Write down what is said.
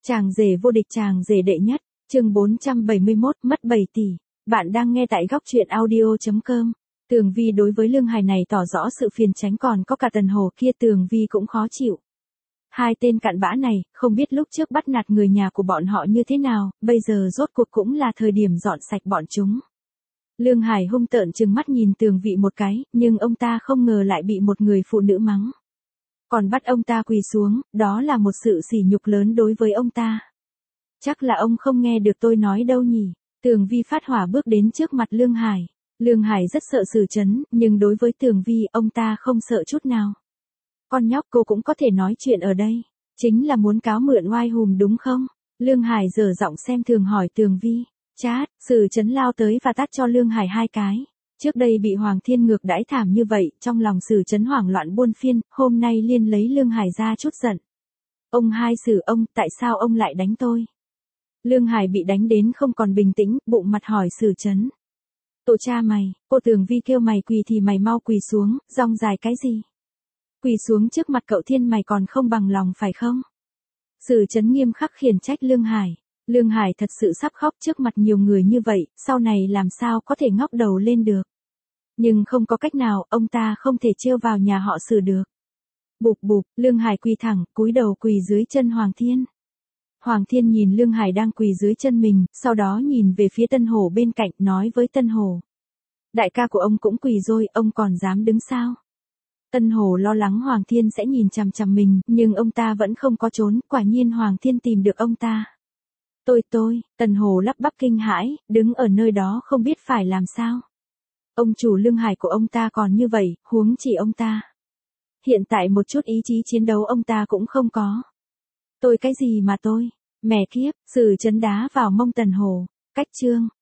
Chàng rể vô địch, chàng rể đệ nhất, chương 471, mất 7 tỷ. Bạn đang nghe tại góc truyện audio.com. Tường Vi đối với Lương Hải này tỏ rõ sự phiền tránh, còn có cả Tần Hồ kia Tường Vi cũng khó chịu. Hai tên cặn bã này, không biết lúc trước bắt nạt người nhà của bọn họ như thế nào, bây giờ rốt cuộc cũng là thời điểm dọn sạch bọn chúng. Lương Hải hung tợn trừng mắt nhìn Tường Vi một cái, nhưng ông ta không ngờ lại bị một người phụ nữ mắng. Còn bắt ông ta quỳ xuống, đó là một sự sỉ nhục lớn đối với ông ta. Chắc là ông không nghe được tôi nói đâu nhỉ. Tường Vi phát hỏa bước đến trước mặt Lương Hải. Lương Hải rất sợ Sử Chấn, nhưng đối với Tường Vi, ông ta không sợ chút nào. Con nhóc, cô cũng có thể nói chuyện ở đây. Chính là muốn cáo mượn oai hùm đúng không? Lương Hải giở giọng xem thường hỏi Tường Vi. Chát, Sử Chấn lao tới và tát cho Lương Hải 2 cái. Trước đây bị Hoàng Thiên ngược đãi thảm như vậy, trong lòng Sử Chấn hoảng loạn buôn phiên, hôm nay liên lấy Lương Hải ra chút giận. Ông hai Sử ông, tại sao ông lại đánh tôi? Lương Hải bị đánh đến không còn bình tĩnh, bụng mặt hỏi Sử Chấn. Tổ cha mày, cô Tường Vi kêu mày quỳ thì mày mau quỳ xuống, rong dài cái gì? Quỳ xuống trước mặt cậu Thiên mày còn không bằng lòng phải không? Sử Chấn nghiêm khắc khiển trách Lương Hải. Lương Hải thật sự sắp khóc trước mặt nhiều người như vậy, sau này làm sao có thể ngóc đầu lên được. Nhưng không có cách nào, ông ta không thể trêu vào nhà họ Sử được. Bụp bụp, Lương Hải quỳ thẳng, cúi đầu quỳ dưới chân Hoàng Thiên. Hoàng Thiên nhìn Lương Hải đang quỳ dưới chân mình, sau đó nhìn về phía Tân Hổ bên cạnh, nói với Tân Hổ. Đại ca của ông cũng quỳ rồi, ông còn dám đứng sao? Tân Hổ lo lắng Hoàng Thiên sẽ nhìn chằm chằm mình, nhưng ông ta vẫn không có trốn, quả nhiên Hoàng Thiên tìm được ông ta. Tôi, Tần Hồ lắp bắp kinh hãi, đứng ở nơi đó không biết phải làm sao. Ông chủ Lương Hải của ông ta còn như vậy, huống chỉ ông ta. Hiện tại một chút ý chí chiến đấu ông ta cũng không có. Tôi cái gì mà tôi, mẹ kiếp, Sử Chấn đá vào mông Tần Hồ, cách chương.